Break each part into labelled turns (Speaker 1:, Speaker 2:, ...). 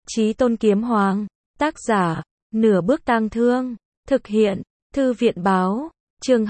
Speaker 1: Chí Tôn Kiếm Hoàng. Tác giả, Nửa Bước Tang Thương. Thực hiện, Thư viện báo. Chương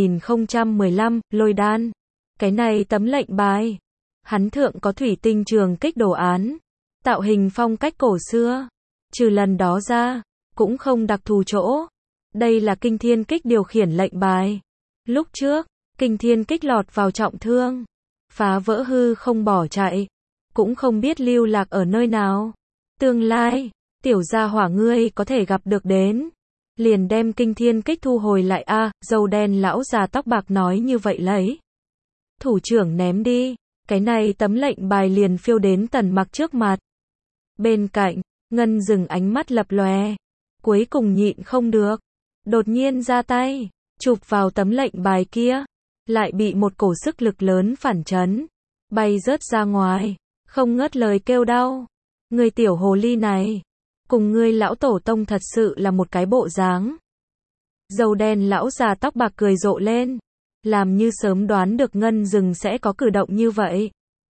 Speaker 1: 2015, Lôi Đan. Cái này tấm lệnh bài. Hắn thượng có thủy tinh trường kích đồ án. Tạo hình phong cách cổ xưa. Trừ lần đó ra, cũng không đặc thù chỗ. Đây là kinh thiên kích điều khiển lệnh bài. Lúc trước, kinh thiên kích lọt vào trọng thương. Phá vỡ hư không bỏ chạy. Cũng không biết lưu lạc ở nơi nào. Tương lai, tiểu gia hỏa ngươi có thể gặp được đến. Liền đem kinh thiên kích thu hồi lại a. Dâu đen lão già tóc bạc nói như vậy lấy. Thủ trưởng ném đi. Cái này tấm lệnh bài liền phiêu đến Tần Mặc trước mặt. Bên cạnh, Ngân dừng ánh mắt lập lòe. Cuối cùng nhịn không được. Đột nhiên ra tay, chụp vào tấm lệnh bài kia. Lại bị một cổ sức lực lớn phản chấn. Bay rớt ra ngoài. Không ngớt lời kêu đau. Người tiểu hồ ly này. Cùng ngươi lão tổ tông thật sự là một cái bộ dáng. Dâu đen lão già tóc bạc cười rộ lên. Làm như sớm đoán được Ngân dừng sẽ có cử động như vậy.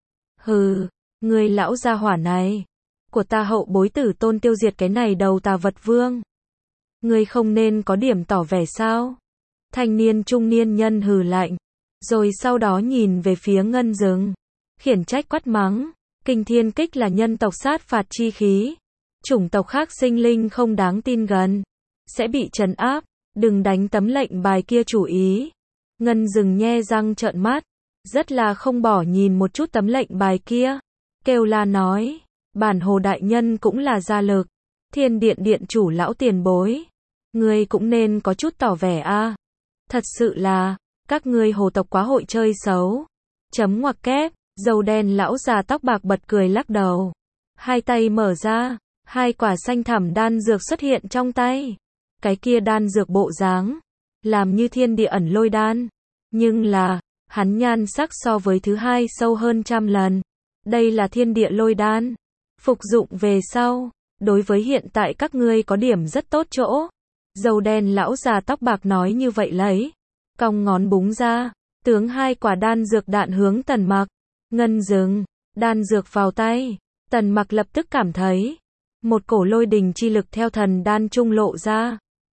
Speaker 1: Hừ, ngươi lão gia hỏa này. Của ta hậu bối tử tôn tiêu diệt cái này đầu tà vật vương. Ngươi không nên có điểm tỏ vẻ sao? Thanh niên trung niên nhân hừ lạnh. Rồi sau đó nhìn về phía Ngân dừng. Khiển trách quát mắng. Kinh thiên kích là nhân tộc sát phạt chi khí. Chủng tộc khác sinh linh không đáng tin gần. Sẽ bị trấn áp. Đừng đánh tấm lệnh bài kia chủ ý. Ngân dừng nhe răng trợn mắt. Rất là không bỏ nhìn một chút tấm lệnh bài kia. Kêu la nói. Bản hồ đại nhân cũng là gia lực. Thiên điện điện chủ lão tiền bối. Ngươi cũng nên có chút tỏ vẻ a. Thật sự là, các ngươi hồ tộc quá hội chơi xấu. Chấm ngoặc kép, dâu đen lão già tóc bạc bật cười lắc đầu. Hai tay mở ra, hai quả xanh thẳm đan dược xuất hiện trong tay. Cái kia đan dược bộ dáng, làm như thiên địa ẩn lôi đan. Nhưng là, hắn nhan sắc so với thứ hai sâu hơn trăm lần. Đây là thiên địa lôi đan. Phục dụng về sau, đối với hiện tại các ngươi có điểm rất tốt chỗ. Dâu đen lão già tóc bạc nói như vậy lấy. Cong ngón búng ra, tướng hai quả đan dược đạn hướng Tần Mặc. Ngân dừng, đan dược vào tay. Tần Mặc lập tức cảm thấy. Một cổ lôi đình chi lực theo thần đan trung lộ ra.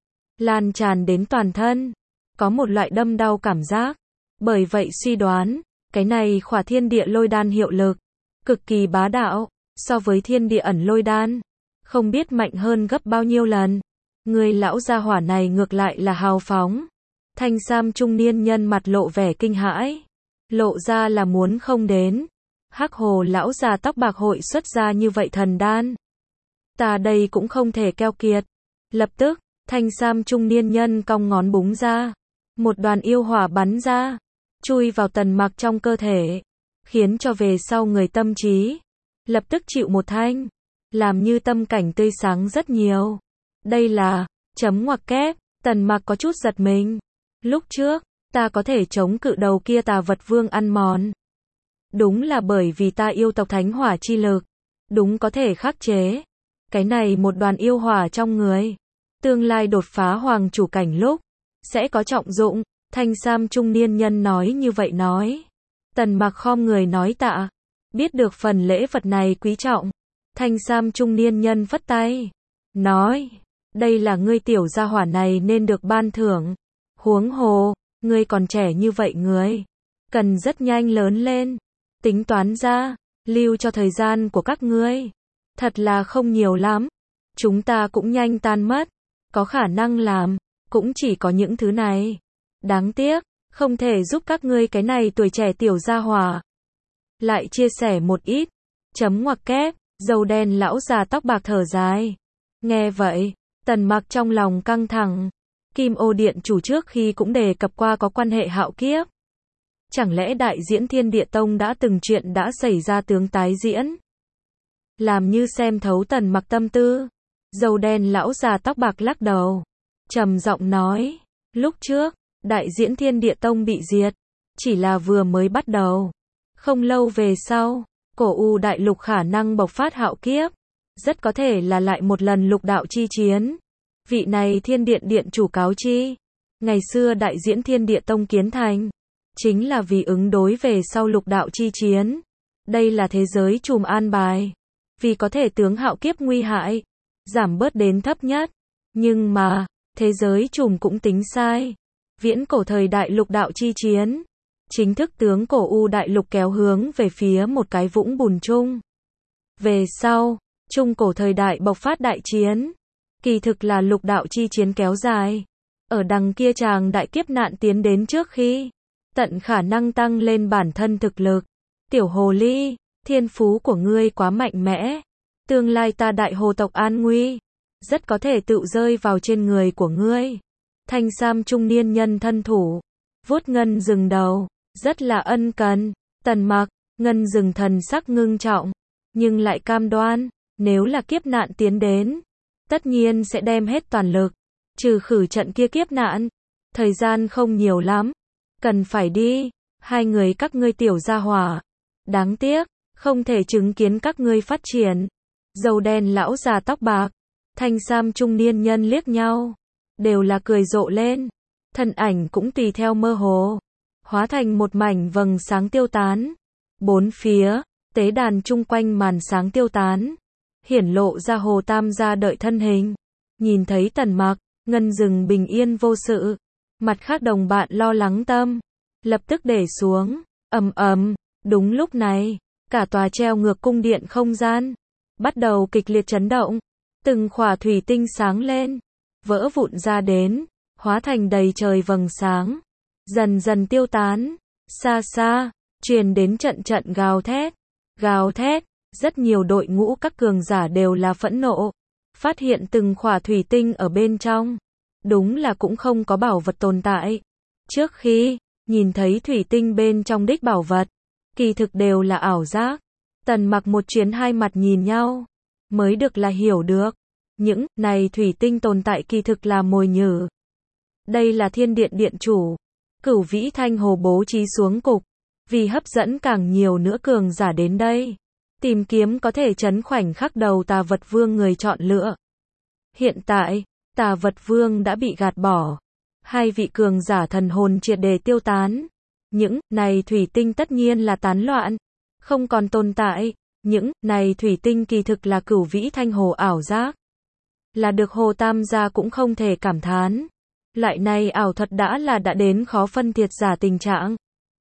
Speaker 1: Lan tràn đến toàn thân. Có một loại đâm đau cảm giác. Bởi vậy suy đoán, cái này khỏa thiên địa lôi đan hiệu lực. Cực kỳ bá đạo. So với thiên địa ẩn lôi đan. Không biết mạnh hơn gấp bao nhiêu lần. Người lão gia hỏa này ngược lại là hào phóng. Thanh sam trung niên nhân mặt lộ vẻ kinh hãi. Lộ ra là muốn không đến. Hắc hồ lão già tóc bạc hội xuất ra như vậy thần đan. Ta đây cũng không thể keo kiệt. Lập tức, thanh sam trung niên nhân cong ngón búng ra. Một đoàn yêu hỏa bắn ra. Chui vào Tần Mặc trong cơ thể. Khiến cho về sau người tâm trí. Lập tức chịu một thanh. Làm như tâm cảnh tươi sáng rất nhiều. Đây là, chấm ngoặc kép, Tần Mặc có chút giật mình. Lúc trước, ta có thể chống cự đầu kia tà vật vương ăn mòn. Đúng là bởi vì ta yêu tộc thánh hỏa chi lực. Đúng có thể khắc chế. Cái này một đoàn yêu hỏa trong người. Tương lai đột phá hoàng chủ cảnh lúc. Sẽ có trọng dụng. Thanh sam trung niên nhân nói như vậy nói. Tần Mặc khom người nói tạ. Biết được phần lễ vật này quý trọng. Thanh sam trung niên nhân vất tay. Nói. Đây là ngươi tiểu gia hỏa này nên được ban thưởng. Huống hồ, ngươi còn trẻ như vậy ngươi. Cần rất nhanh lớn lên. Tính toán ra, lưu cho thời gian của các ngươi. Thật là không nhiều lắm. Chúng ta cũng nhanh tan mất. Có khả năng làm, cũng chỉ có những thứ này. Đáng tiếc, không thể giúp các ngươi cái này tuổi trẻ tiểu gia hỏa. Lại chia sẻ một ít. Chấm ngoặc kép, dâu đen lão già tóc bạc thở dài. Nghe vậy. Tần Mặc trong lòng căng thẳng. Kim ô điện chủ trước khi cũng đề cập qua có quan hệ hạo kiếp. Chẳng lẽ đại diễn thiên địa tông đã từng chuyện đã xảy ra tướng tái diễn? Làm như xem thấu Tần Mặc tâm tư. Dâu đen lão già tóc bạc lắc đầu. Trầm giọng nói. Lúc trước, đại diễn thiên địa tông bị diệt. Chỉ là vừa mới bắt đầu. Không lâu về sau, cổ u đại lục khả năng bộc phát hạo kiếp. Rất có thể là lại một lần lục đạo chi chiến. Vị này thiên điện điện chủ cáo chi. Ngày xưa đại diễn thiên địa tông kiến thành. Chính là vì ứng đối về sau lục đạo chi chiến. Đây là thế giới trùm an bài. vì có thể tướng hạo kiếp nguy hại, giảm bớt đến thấp nhất. Nhưng mà, thế giới trùm cũng tính sai. Viễn cổ thời đại lục đạo chi chiến, chính thức tướng cổ U đại lục kéo hướng về phía một cái vũng bùn chung. Về sau, trung cổ thời đại bộc phát đại chiến, kỳ thực là lục đạo chi chiến kéo dài. Ở đằng kia chàng đại kiếp nạn tiến đến trước khi tận khả năng tăng lên bản thân thực lực. Tiểu hồ ly, thiên phú của ngươi quá mạnh mẽ. Tương lai ta đại hồ tộc an nguy, rất có thể tự rơi vào trên người của ngươi. Thanh sam trung niên nhân thân thủ, vuốt Ngân Dừng đầu, rất là ân cần. Tần Mặc, Ngân Dừng thần sắc ngưng trọng, nhưng lại cam đoan, nếu là kiếp nạn tiến đến, tất nhiên sẽ đem hết toàn lực, trừ khử trận kia kiếp nạn. Thời gian không nhiều lắm, cần phải đi, hai người các ngươi tiểu gia hỏa. Đáng tiếc, không thể chứng kiến các ngươi phát triển. Dầu đen lão già tóc bạc, thanh sam trung niên nhân liếc nhau, đều là cười rộ lên, thân ảnh cũng tùy theo mơ hồ, hóa thành một mảnh vầng sáng tiêu tán. Bốn phía, tế đàn chung quanh màn sáng tiêu tán, hiển lộ ra Hồ Tam gia đợi thân hình. Nhìn thấy Tần Mặc, Ngân Dừng bình yên vô sự, mặt khác đồng bạn lo lắng tâm, lập tức để xuống. Ầm ầm, đúng lúc này, cả tòa treo ngược cung điện không gian bắt đầu kịch liệt chấn động, từng khỏa thủy tinh sáng lên, vỡ vụn ra đến, hóa thành đầy trời vầng sáng, dần dần tiêu tán. Xa xa, truyền đến trận trận gào thét, rất nhiều đội ngũ các cường giả đều là phẫn nộ, phát hiện từng khỏa thủy tinh ở bên trong, đúng là cũng không có bảo vật tồn tại. Trước khi nhìn thấy thủy tinh bên trong đích bảo vật, kỳ thực đều là ảo giác. Tần Mặc một chuyến hai mặt nhìn nhau, mới được là hiểu được, những này thủy tinh tồn tại kỳ thực là mồi nhử. Đây là thiên điện điện chủ, Cửu Vĩ Thanh Hồ bố trí xuống cục, vì hấp dẫn càng nhiều nữa cường giả đến đây, tìm kiếm có thể trấn khoảnh khắc đầu Tà Vật Vương người chọn lựa. Hiện tại, Tà Vật Vương đã bị gạt bỏ, hai vị cường giả thần hồn triệt để tiêu tán. Những này thủy tinh tất nhiên là tán loạn, không còn tồn tại. Những này thủy tinh kỳ thực là Cửu Vĩ Thanh Hồ ảo giác, là được Hồ Tam gia cũng không thể cảm thán. Loại này ảo thuật đã đến khó phân thiệt giả tình trạng.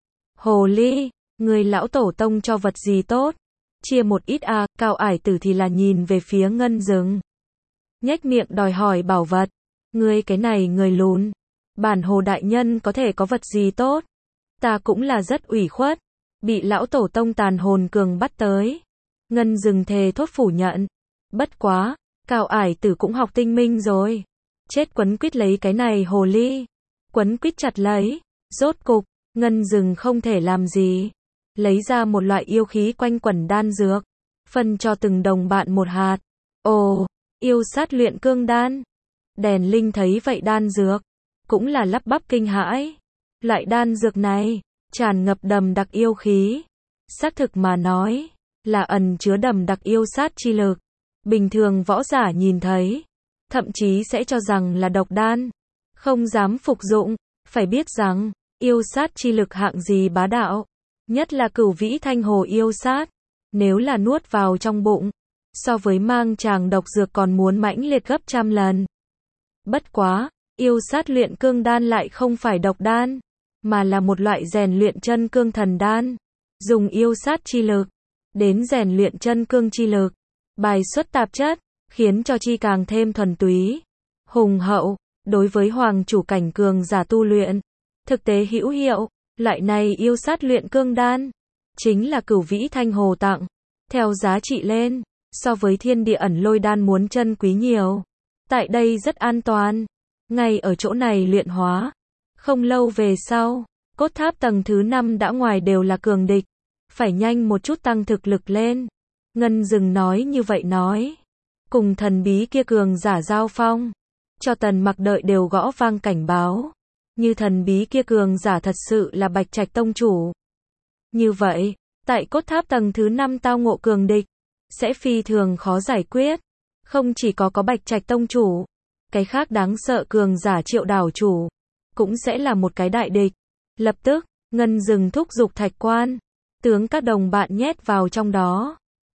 Speaker 1: Hồ ly, người lão tổ tông cho vật gì tốt, chia một ít à. Cao Ải Tử thì là nhìn về phía Ngân Dừng, nhếch miệng đòi hỏi bảo vật. Ngươi cái này người lùn, bản Hồ đại nhân có thể có vật gì tốt? Ta cũng là rất ủy khuất, bị lão tổ tông tàn hồn cường bắt tới. Ngân Dừng thề thốt phủ nhận. Bất quá, Cao Ải Tử cũng học tinh minh rồi. Chết quấn quýt lấy cái này hồ ly. Quấn quýt chặt lấy. Rốt cục, Ngân Dừng không thể làm gì. Lấy ra một loại yêu khí quanh quẩn đan dược, phân cho từng đồng bạn một hạt. Ồ, yêu sát luyện cương đan. Đèn Linh thấy vậy đan dược, cũng là lắp bắp kinh hãi. Loại đan dược này, tràn ngập đầm đặc yêu khí. Xác thực mà nói, là ẩn chứa đầm đặc yêu sát chi lực. Bình thường võ giả nhìn thấy, thậm chí sẽ cho rằng là độc đan, không dám phục dụng. Phải biết rằng, yêu sát chi lực hạng gì bá đạo, nhất là Cửu Vĩ Thanh Hồ yêu sát, nếu là nuốt vào trong bụng, so với mang tràng độc dược còn muốn mãnh liệt gấp trăm lần. Bất quá, yêu sát luyện cương đan lại không phải độc đan, mà là một loại rèn luyện chân cương thần đan, dùng yêu sát chi lực đến rèn luyện chân cương chi lực, bài xuất tạp chất, khiến cho chi càng thêm thuần túy, hùng hậu. Đối với hoàng chủ cảnh cường giả tu luyện, thực tế hữu hiệu. Loại này yêu sát luyện cương đan, chính là Cửu Vĩ Thanh Hồ tặng, theo giá trị lên, so với thiên địa ẩn lôi đan muốn chân quý nhiều. Tại đây rất an toàn, ngay ở chỗ này luyện hóa. Không lâu về sau, cốt tháp tầng thứ 5 đã ngoài đều là cường địch, phải nhanh một chút tăng thực lực lên. Ngân Dừng nói như vậy nói, cùng thần bí kia cường giả giao phong, cho Tần Mặc đợi đều gõ vang cảnh báo. Như thần bí kia cường giả thật sự là Bạch Trạch tông chủ, như vậy, tại cốt tháp tầng thứ 5 tao ngộ cường địch, sẽ phi thường khó giải quyết. Không chỉ có Bạch Trạch tông chủ, cái khác đáng sợ cường giả Triệu đảo chủ, cũng sẽ là một cái đại địch. Lập tức, Ngân Dừng thúc giục thạch quan, tướng các đồng bạn nhét vào trong đó.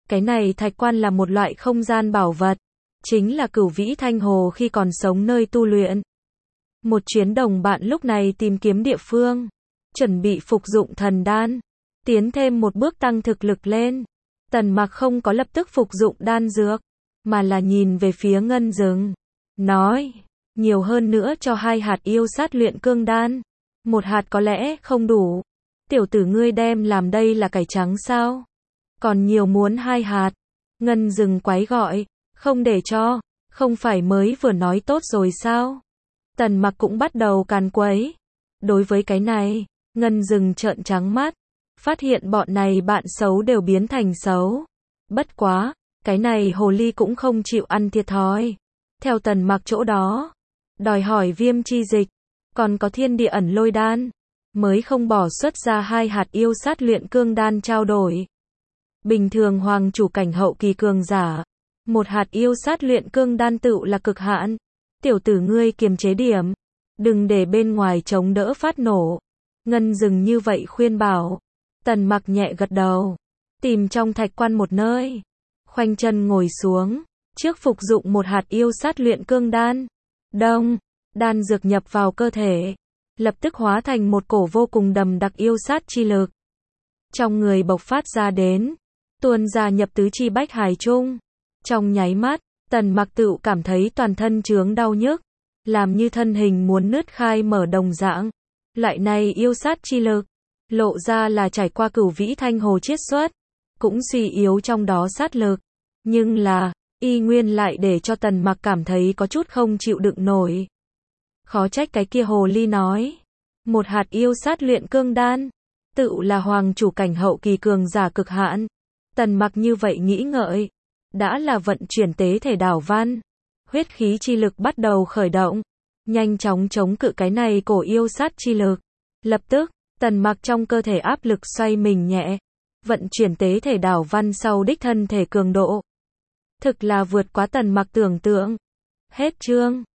Speaker 1: Cái này thạch quan là một loại không gian bảo vật, chính là Cửu Vĩ Thanh Hồ khi còn sống nơi tu luyện. Một chuyến đồng bạn lúc này tìm kiếm địa phương, chuẩn bị phục dụng thần đan, tiến thêm một bước tăng thực lực lên. Tần Mặc không có lập tức phục dụng đan dược, mà là nhìn về phía Ngân Dừng, nói, nhiều hơn nữa cho 2 hạt yêu sát luyện cương đan. 1 hạt có lẽ không đủ. Tiểu tử ngươi đem làm đây là cải trắng sao? Còn nhiều muốn 2 hạt. Ngân Dừng quái gọi, không để cho, không phải mới vừa nói tốt rồi sao? Tần Mặc cũng bắt đầu càn quấy. Đối với cái này, Ngân Dừng trợn trắng mắt, phát hiện bọn này bạn xấu đều biến thành xấu. Bất quá, cái này hồ ly cũng không chịu ăn thiệt thòi. Theo Tần Mặc chỗ đó, đòi hỏi viêm chi dịch, còn có thiên địa ẩn lôi đan, mới không bỏ xuất ra 2 hạt yêu sát luyện cương đan trao đổi. Bình thường hoàng chủ cảnh hậu kỳ cường giả, 1 hạt yêu sát luyện cương đan tựu là cực hạn. Tiểu tử ngươi kiềm chế điểm, đừng để bên ngoài chống đỡ phát nổ. Ngân Dừng như vậy khuyên bảo. Tần Mặc nhẹ gật đầu, tìm trong thạch quan một nơi, khoanh chân ngồi xuống, trước phục dụng 1 hạt yêu sát luyện cương đan. Đông, đan dược nhập vào cơ thể, lập tức hóa thành một cổ vô cùng đầm đặc yêu sát chi lực. Trong người bộc phát ra đến, tuôn ra nhập tứ chi bách hải chung. Trong nháy mắt, Tần Mặc tựu cảm thấy toàn thân chướng đau nhức, làm như thân hình muốn nứt khai mở đồng dạng. Loại này yêu sát chi lực, lộ ra là trải qua Cửu Vĩ Thanh Hồ chiết xuất, cũng suy yếu trong đó sát lực. Nhưng là, y nguyên lại để cho Tần Mặc cảm thấy có chút không chịu đựng nổi. Khó trách cái kia hồ ly nói, 1 hạt yêu sát luyện cương đan, tựu là hoàng chủ cảnh hậu kỳ cường giả cực hạn. Tần Mặc như vậy nghĩ ngợi, đã là vận chuyển tế thể đảo văn, huyết khí chi lực bắt đầu khởi động, nhanh chóng chống cự cái này cổ yêu sát chi lực. Lập tức, Tần Mặc trong cơ thể áp lực xoay mình nhẹ, vận chuyển tế thể đảo văn sau đích thân thể cường độ. Thực là vượt quá Tần Mặc tưởng tượng. Hết chương.